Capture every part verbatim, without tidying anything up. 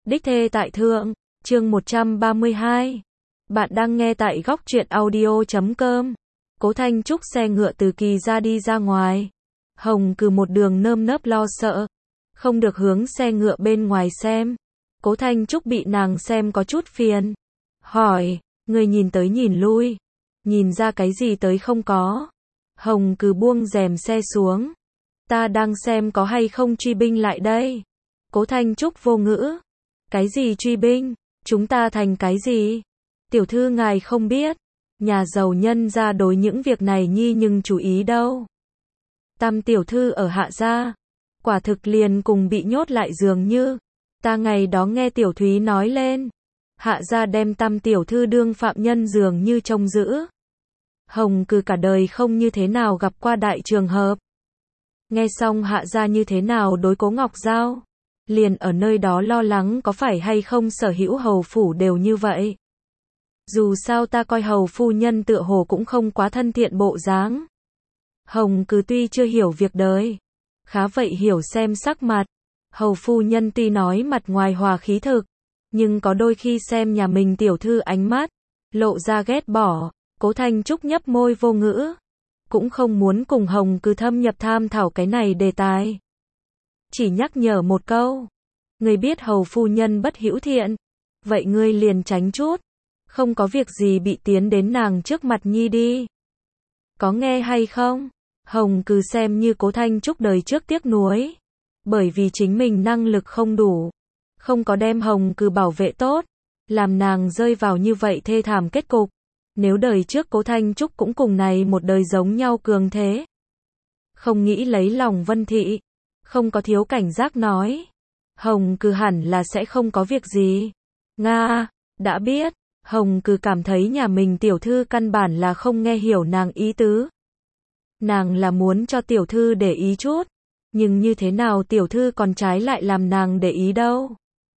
Đích thê tại thượng, chương một trăm ba mươi hai. Bạn đang nghe tại góc truyện audio chấm com. Cố Thanh Trúc xe ngựa từ Kỳ ra đi ra ngoài. Hồng Cừ một đường nơm nớp lo sợ, không được hướng xe ngựa bên ngoài xem. Cố Thanh Trúc bị nàng xem có chút phiền. Hỏi, người nhìn tới nhìn lui, nhìn ra cái gì tới không có? Hồng Cừ buông rèm xe xuống. Ta đang xem có hay không truy binh lại đây. Cố Thanh Trúc vô ngữ. Cái gì truy binh? Chúng ta thành cái gì? Tiểu thư ngài không biết. Nhà giàu nhân gia đối những việc này nhi nhưng chú ý đâu. Tam tiểu thư ở Hạ gia, quả thực liền cùng bị nhốt lại dường như. Ta ngày đó nghe tiểu thúy nói lên, Hạ gia đem Tam tiểu thư đương phạm nhân dường như trông giữ. Hồng Cừ cả đời không như thế nào gặp qua đại trường hợp. Nghe xong Hạ gia như thế nào đối Cố Ngọc Giao, liền ở nơi đó lo lắng có phải hay không sở hữu hầu phủ đều như vậy. Dù sao ta coi hầu phu nhân tựa hồ cũng không quá thân thiện bộ dáng. Hồng Cừ tuy chưa hiểu việc đời, khá vậy hiểu xem sắc mặt. Hầu phu nhân tuy nói mặt ngoài hòa khí thực, nhưng có đôi khi xem nhà mình tiểu thư ánh mắt, lộ ra ghét bỏ. Cố Thanh Trúc nhấp môi vô ngữ, cũng không muốn cùng Hồng Cừ thâm nhập tham thảo cái này đề tài. Chỉ nhắc nhở một câu, ngươi biết hầu phu nhân bất hữu thiện, vậy ngươi liền tránh chút, không có việc gì bị tiến đến nàng trước mặt nhi đi. Có nghe hay không? Hồng Cừ xem như Cố Thanh Trúc đời trước tiếc nuối, bởi vì chính mình năng lực không đủ, không có đem Hồng Cừ bảo vệ tốt, làm nàng rơi vào như vậy thê thảm kết cục. Nếu đời trước Cố Thanh Trúc cũng cùng này một đời giống nhau cường thế, không nghĩ lấy lòng Vân Thị, không có thiếu cảnh giác nói, Hồng Cừ hẳn là sẽ không có việc gì. Nga, đã biết. Hồng Cừ cảm thấy nhà mình tiểu thư căn bản là không nghe hiểu nàng ý tứ. Nàng là muốn cho tiểu thư để ý chút, nhưng như thế nào tiểu thư còn trái lại làm nàng để ý đâu.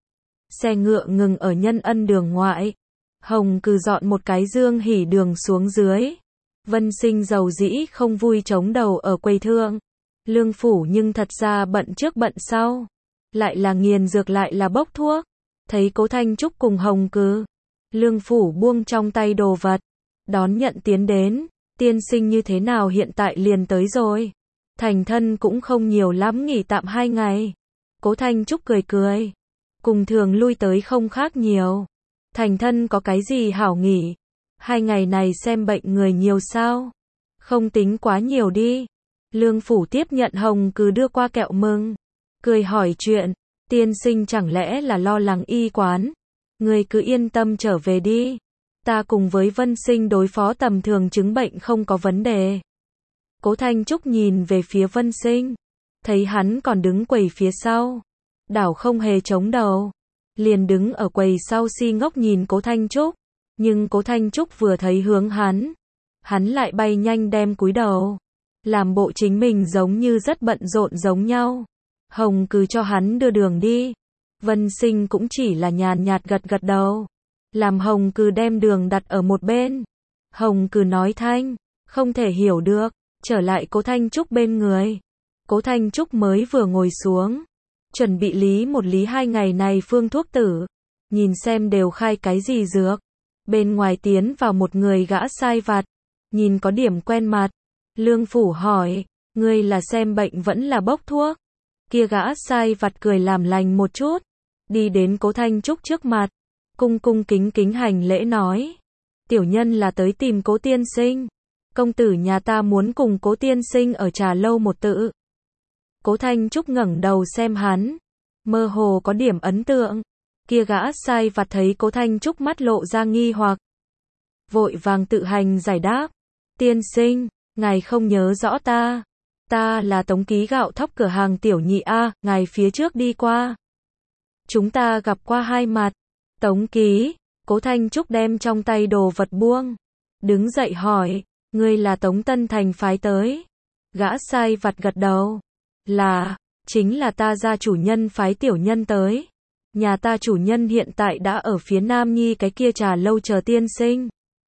Xe ngựa ngừng ở Nhân Ân đường ngoại. Hồng Cừ dọn một cái dương hỉ đường xuống dưới. Vân Sinh giàu dĩ không vui chống đầu ở quầy thượng. Lương phủ nhưng thật ra bận trước bận sau, lại là nghiền dược lại là bốc thuốc. Thấy Cố Thanh Trúc cùng Hồng Cừ, Lương phủ buông trong tay đồ vật, đón nhận tiến đến. Tiên sinh như thế nào hiện tại liền tới rồi? Thành thân cũng không nhiều lắm, nghỉ tạm hai ngày. Cố Thanh Trúc cười cười, cùng thường lui tới không khác nhiều. Thành thân có cái gì hảo nghỉ? Hai ngày này xem bệnh người nhiều sao? Không tính quá nhiều đi. Lương phủ tiếp nhận Hồng Cừ đưa qua kẹo mừng, cười hỏi chuyện. Tiên sinh chẳng lẽ là lo lắng y quán? Người cứ yên tâm trở về đi. Ta cùng với Vân Sinh đối phó tầm thường chứng bệnh không có vấn đề. Cố Thanh Trúc nhìn về phía Vân Sinh, thấy hắn còn đứng quầy phía sau, đảo không hề chống đầu, liền đứng ở quầy sau si ngốc nhìn Cố Thanh Trúc. Nhưng Cố Thanh Trúc vừa thấy hướng hắn, hắn lại bay nhanh đem cúi đầu, làm bộ chính mình giống như rất bận rộn giống nhau. Hồng Cừ cho hắn đưa đường đi. Vân Sinh cũng chỉ là nhàn nhạt gật gật đầu, làm Hồng Cừ đem đường đặt ở một bên. Hồng Cừ nói thanh, không thể hiểu được, trở lại Cố Thanh Trúc bên người. Cố Thanh Trúc mới vừa ngồi xuống, chuẩn bị lý một lý hai ngày này phương thuốc tử, nhìn xem đều khai cái gì dược. Bên ngoài tiến vào một người gã sai vặt, nhìn có điểm quen mặt. Lương phủ hỏi, ngươi là xem bệnh vẫn là bốc thuốc? Kia gã sai vặt cười làm lành một chút, đi đến Cố Thanh Trúc trước mặt, cung cung kính kính hành lễ nói, tiểu nhân là tới tìm Cố tiên sinh, công tử nhà ta muốn cùng Cố tiên sinh ở trà lâu một tự. Cố Thanh Trúc ngẩng đầu xem hắn, mơ hồ có điểm ấn tượng. Kia gã sai vặt thấy Cố Thanh Trúc mắt lộ ra nghi hoặc, vội vàng tự hành giải đáp, tiên sinh, ngài không nhớ rõ ta, ta là Tống Ký gạo thóc cửa hàng tiểu nhị a, ngài phía trước đi qua, chúng ta gặp qua hai mặt. Tống Ký. Cố Thanh Trúc đem trong tay đồ vật buông, đứng dậy hỏi, ngươi là Tống Tân Thành phái tới? Gã sai vặt gật đầu, là, chính là ta gia chủ nhân phái tiểu nhân tới. Nhà ta chủ nhân hiện tại đã ở phía Nam Nhi cái kia trà lâu chờ tiên sinh.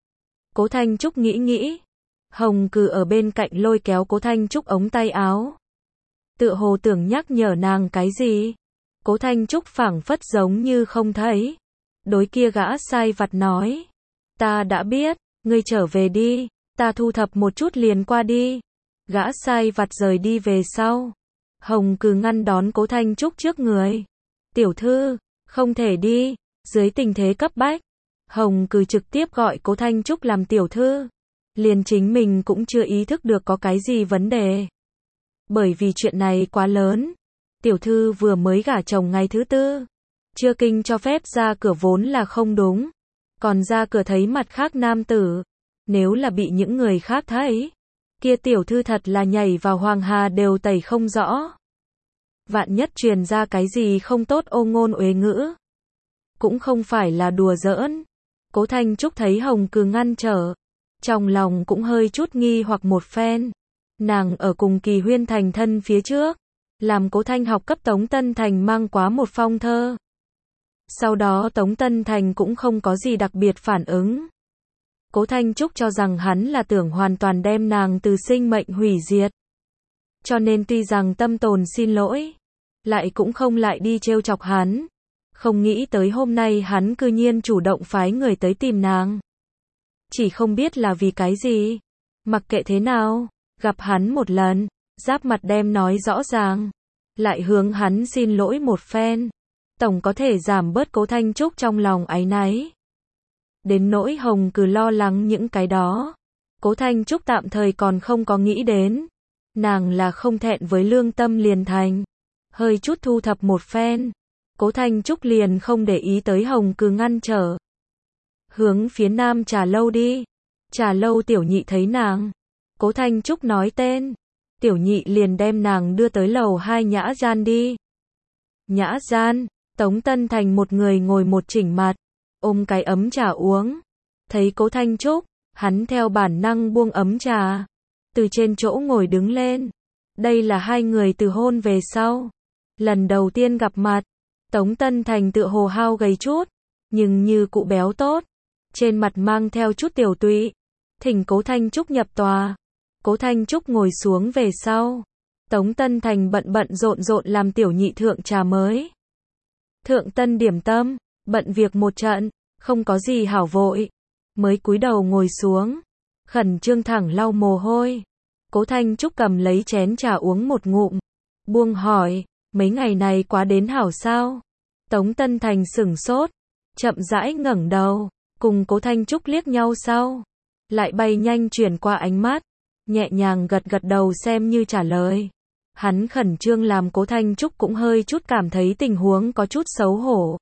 Cố Thanh Trúc nghĩ nghĩ, Hồng Cừ ở bên cạnh lôi kéo Cố Thanh Trúc ống tay áo, tựa hồ tưởng nhắc nhở nàng cái gì. Cố Thanh Trúc phảng phất giống như không thấy. Đối kia gã sai vặt nói. Ta đã biết, ngươi trở về đi, ta thu thập một chút liền qua đi. Gã sai vặt rời đi về sau. Hồng Cừ ngăn đón Cố Thanh Trúc trước người. Tiểu thư, không thể đi, dưới tình thế cấp bách. Hồng Cừ trực tiếp gọi Cố Thanh Trúc làm tiểu thư. Liền chính mình cũng chưa ý thức được có cái gì vấn đề. Bởi vì chuyện này quá lớn. Tiểu thư vừa mới gả chồng ngày thứ tư. Chưa kinh cho phép ra cửa vốn là không đúng. Còn ra cửa thấy mặt khác nam tử. Nếu là bị những người khác thấy. Kia tiểu thư thật là nhảy vào hoàng hà đều tẩy không rõ. Vạn nhất truyền ra cái gì không tốt ô ngôn uế ngữ. Cũng không phải là đùa giỡn. Cố Thanh Trúc thấy Hồng Cừ ngăn trở. Trong lòng cũng hơi chút nghi hoặc một phen. Nàng ở cùng Kỳ Huyên thành thân phía trước. Làm Cố Thanh học cấp Tống Tân Thành mang quá một phong thơ. Sau đó Tống Tân Thành cũng không có gì đặc biệt phản ứng. Cố Thanh Trúc cho rằng hắn là tưởng hoàn toàn đem nàng từ sinh mệnh hủy diệt. Cho nên tuy rằng tâm tồn xin lỗi, lại cũng không lại đi trêu chọc hắn. Không nghĩ tới hôm nay hắn cư nhiên chủ động phái người tới tìm nàng. Chỉ không biết là vì cái gì. Mặc kệ thế nào, gặp hắn một lần, giáp mặt đem nói rõ ràng. Lại hướng hắn xin lỗi một phen. Tổng có thể giảm bớt Cố Thanh Trúc trong lòng áy náy. Đến nỗi Hồng Cừ lo lắng những cái đó. Cố Thanh Trúc tạm thời còn không có nghĩ đến. Nàng là không thẹn với lương tâm liền thành. Hơi chút thu thập một phen. Cố Thanh Trúc liền không để ý tới Hồng Cừ ngăn trở. Hướng phía nam trà lâu đi. Trà lâu tiểu nhị thấy nàng. Cố Thanh Trúc nói tên. Tiểu nhị liền đem nàng đưa tới lầu hai nhã gian đi. Nhã gian, Tống Tân Thành một người ngồi một chỉnh mặt. Ôm cái ấm trà uống. Thấy Cố Thanh Trúc, hắn theo bản năng buông ấm trà. Từ trên chỗ ngồi đứng lên. Đây là hai người từ hôn về sau. Lần đầu tiên gặp mặt. Tống Tân Thành tựa hồ hao gầy chút. Nhưng như cụ béo tốt. Trên mặt mang theo chút tiểu tụy. Thỉnh Cố Thanh Trúc nhập tòa. Cố Thanh Trúc ngồi xuống về sau. Tống Tân Thành bận bận rộn rộn làm tiểu nhị thượng trà mới. Thượng tân điểm tâm. Bận việc một trận. Không có gì hảo vội. Mới cúi đầu ngồi xuống. Khẩn trương thẳng lau mồ hôi. Cố Thanh Trúc cầm lấy chén trà uống một ngụm. Buông hỏi. Mấy ngày này quá đến hảo sao? Tống Tân Thành sửng sốt. Chậm rãi ngẩng đầu. Cùng Cố Thanh Trúc liếc nhau sau. Lại bay nhanh chuyển qua ánh mắt. Nhẹ nhàng gật gật đầu xem như trả lời. Hắn khẩn trương làm Cố Thanh Trúc cũng hơi chút cảm thấy tình huống có chút xấu hổ.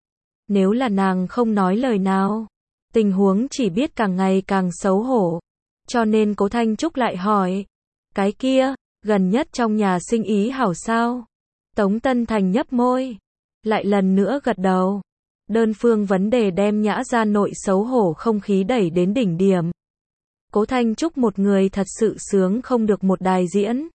Nếu là nàng không nói lời nào, tình huống chỉ biết càng ngày càng xấu hổ. Cho nên Cố Thanh Trúc lại hỏi. Cái kia, gần nhất trong nhà sinh ý hảo sao? Tống Tân Thành nhấp môi. Lại lần nữa gật đầu. Đơn phương vấn đề đem nhã ra nội xấu hổ không khí đẩy đến đỉnh điểm. Cố Thanh Trúc một người thật sự sướng không được một đài diễn.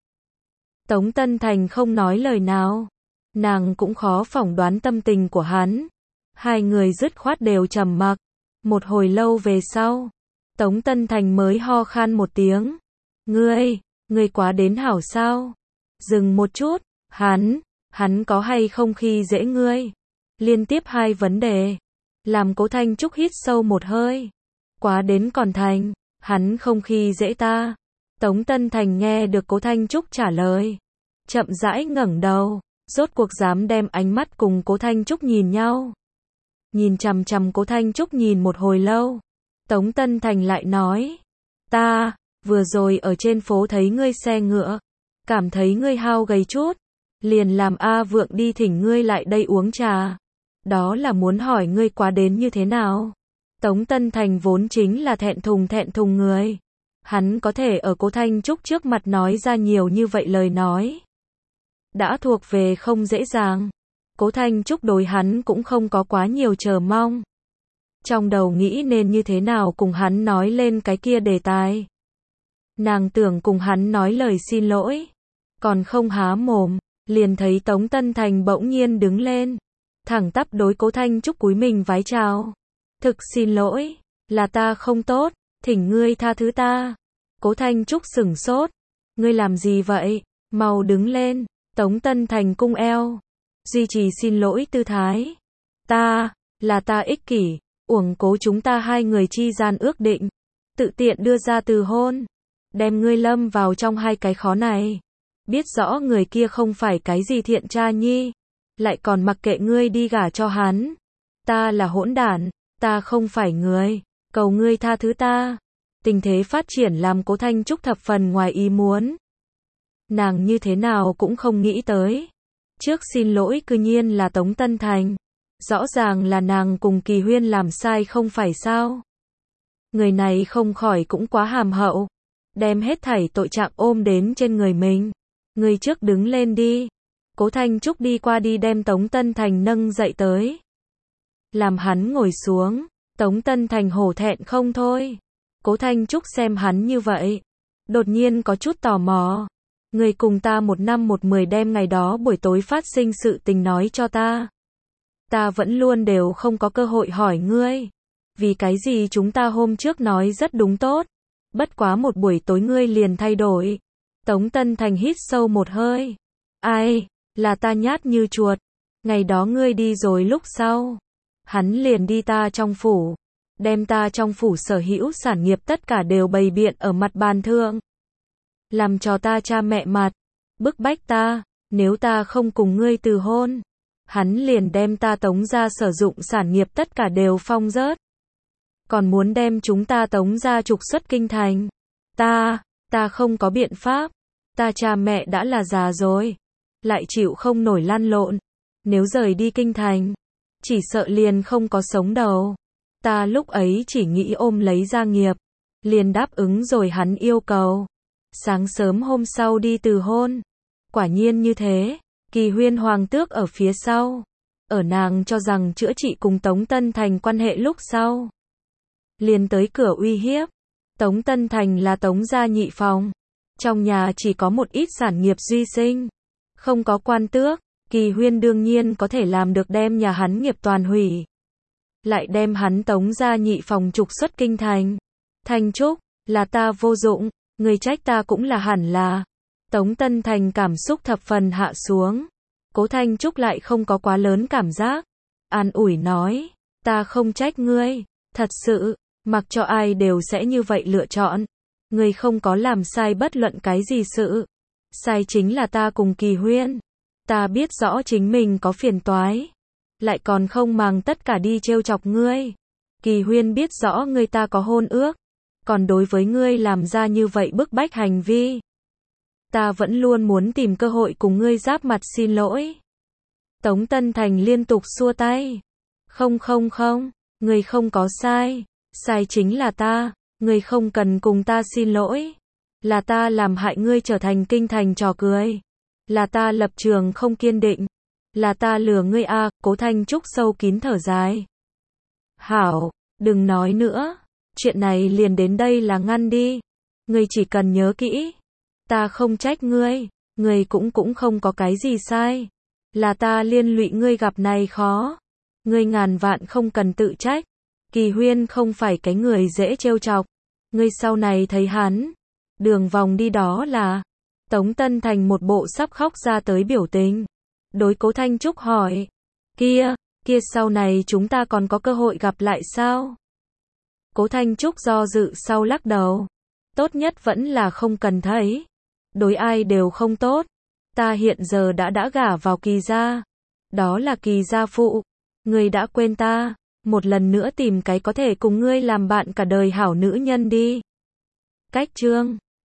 Tống Tân Thành không nói lời nào. Nàng cũng khó phỏng đoán tâm tình của hắn. Hai người dứt khoát đều trầm mặc. Một hồi lâu về sau, Tống Tân Thành mới ho khan một tiếng. Ngươi, ngươi quá đến hảo sao? Dừng một chút, hắn, hắn có hay không khi dễ ngươi? Liên tiếp hai vấn đề. Làm Cố Thanh Trúc hít sâu một hơi. Quá đến còn thành, hắn không khi dễ ta. Tống Tân Thành nghe được Cố Thanh Trúc trả lời. Chậm rãi ngẩng đầu, rốt cuộc dám đem ánh mắt cùng Cố Thanh Trúc nhìn nhau. Nhìn chằm chằm Cố Thanh Trúc nhìn một hồi lâu. Tống Tân Thành lại nói. Ta, vừa rồi ở trên phố thấy ngươi xe ngựa. Cảm thấy ngươi hao gầy chút. Liền làm A Vượng đi thỉnh ngươi lại đây uống trà. Đó là muốn hỏi ngươi quá đến như thế nào. Tống Tân Thành vốn chính là thẹn thùng thẹn thùng người. Hắn có thể ở Cố Thanh Trúc trước mặt nói ra nhiều như vậy lời nói. Đã thuộc về không dễ dàng. Cố Thanh Trúc đối hắn cũng không có quá nhiều chờ mong. Trong đầu nghĩ nên như thế nào cùng hắn nói lên cái kia đề tài. Nàng tưởng cùng hắn nói lời xin lỗi. Còn không há mồm, liền thấy Tống Tân Thành bỗng nhiên đứng lên. Thẳng tắp đối Cố Thanh Trúc cúi mình vái chào. Thực xin lỗi, là ta không tốt, thỉnh ngươi tha thứ ta. Cố Thanh Trúc sửng sốt. Ngươi làm gì vậy? Mau đứng lên. Tống Tân Thành cung eo. duy trì xin lỗi tư thái. Ta, là ta ích kỷ, uổng cố chúng ta hai người chi gian ước định, tự tiện đưa ra từ hôn, đem ngươi lâm vào trong hai cái khó này. Biết rõ người kia không phải cái gì thiện cha nhi, lại còn mặc kệ ngươi đi gả cho hắn. Ta là hỗn đản, ta không phải người, cầu ngươi tha thứ ta. Tình thế phát triển làm Cố Thanh Trúc thập phần ngoài ý muốn. Nàng như thế nào cũng không nghĩ tới. Trước xin lỗi cư nhiên là Tống Tân Thành. Rõ ràng là nàng cùng Kỳ Huyên làm sai không phải sao. Người này không khỏi cũng quá hàm hậu. Đem hết thảy tội trạng ôm đến trên người mình. Người trước đứng lên đi. Cố Thanh Trúc đi qua đi đem Tống Tân Thành nâng dậy tới. Làm hắn ngồi xuống. Tống Tân Thành hổ thẹn không thôi. Cố Thanh Trúc xem hắn như vậy. Đột nhiên có chút tò mò. Người cùng ta một năm một mười đem ngày đó buổi tối phát sinh sự tình nói cho ta. Ta vẫn luôn đều không có cơ hội hỏi ngươi. Vì cái gì chúng ta hôm trước nói rất đúng tốt. Bất quá một buổi tối ngươi liền thay đổi. Tống Tân Thành hít sâu một hơi. Ai, là ta nhát như chuột. Ngày đó ngươi đi rồi lúc sau. Hắn liền đi ta trong phủ. Đem ta trong phủ sở hữu sản nghiệp tất cả đều bày biện ở mặt bàn thượng. Làm cho ta cha mẹ mặt. Bức bách ta, nếu ta không cùng ngươi từ hôn. Hắn liền đem ta Tống ra sử dụng sản nghiệp tất cả đều phong rớt. Còn muốn đem chúng ta Tống ra trục xuất kinh thành. Ta, ta không có biện pháp. Ta cha mẹ đã là già rồi. Lại chịu không nổi lăn lộn. Nếu rời đi kinh thành, chỉ sợ liền không có sống đầu. Ta lúc ấy chỉ nghĩ ôm lấy gia nghiệp. Liền đáp ứng rồi hắn yêu cầu. Sáng sớm hôm sau đi từ hôn. Quả nhiên như thế. Kỳ Huyên hoàng tước ở phía sau. Ở nàng cho rằng chữa trị cùng Tống Tân Thành quan hệ lúc sau. Liền tới cửa uy hiếp. Tống Tân Thành là Tống gia nhị phòng. Trong nhà chỉ có một ít sản nghiệp duy sinh. Không có quan tước. Kỳ Huyên đương nhiên có thể làm được đem nhà hắn nghiệp toàn hủy. Lại đem hắn Tống gia nhị phòng trục xuất kinh thành. Thanh Trúc, là ta vô dụng. Người trách ta cũng là hẳn là. Tống Tân Thành cảm xúc thập phần hạ xuống. Cố Thanh Trúc lại không có quá lớn cảm giác. An ủi nói. Ta không trách ngươi. Thật sự, mặc cho ai đều sẽ như vậy lựa chọn. Ngươi không có làm sai bất luận cái gì sự. Sai chính là ta cùng Kỳ Huyên. Ta biết rõ chính mình có phiền toái. Lại còn không màng tất cả đi trêu chọc ngươi. Kỳ Huyên biết rõ ngươi ta có hôn ước. Còn đối với ngươi làm ra như vậy bức bách hành vi. Ta vẫn luôn muốn tìm cơ hội cùng ngươi giáp mặt xin lỗi. Tống Tân Thành liên tục xua tay. Không không không, ngươi không có sai. Sai chính là ta. Ngươi không cần cùng ta xin lỗi. Là ta làm hại ngươi trở thành kinh thành trò cười. Là ta lập trường không kiên định. Là ta lừa ngươi a. À, Cố Thanh Trúc sâu kín thở dài. Hảo, đừng nói nữa. Chuyện này liền đến đây là ngăn đi. Ngươi chỉ cần nhớ kỹ. Ta không trách ngươi. Ngươi cũng cũng không có cái gì sai. Là ta liên lụy ngươi gặp này khó. Ngươi ngàn vạn không cần tự trách. Kỳ Huyên không phải cái người dễ trêu chọc. Ngươi sau này thấy hắn. Đường vòng đi đó là. Tống Tân Thành một bộ sắp khóc ra tới biểu tình. Đối Cố Thanh Trúc hỏi. Kia, kia sau này chúng ta còn có cơ hội gặp lại sao? Cố Thanh Trúc do dự sau lắc đầu. Tốt nhất vẫn là không cần thấy. Đối ai đều không tốt. Ta hiện giờ đã đã gả vào Kỳ gia. Đó là Kỳ gia phụ. Ngươi đã quên ta. Một lần nữa tìm cái có thể cùng ngươi làm bạn cả đời hảo nữ nhân đi. Cách chương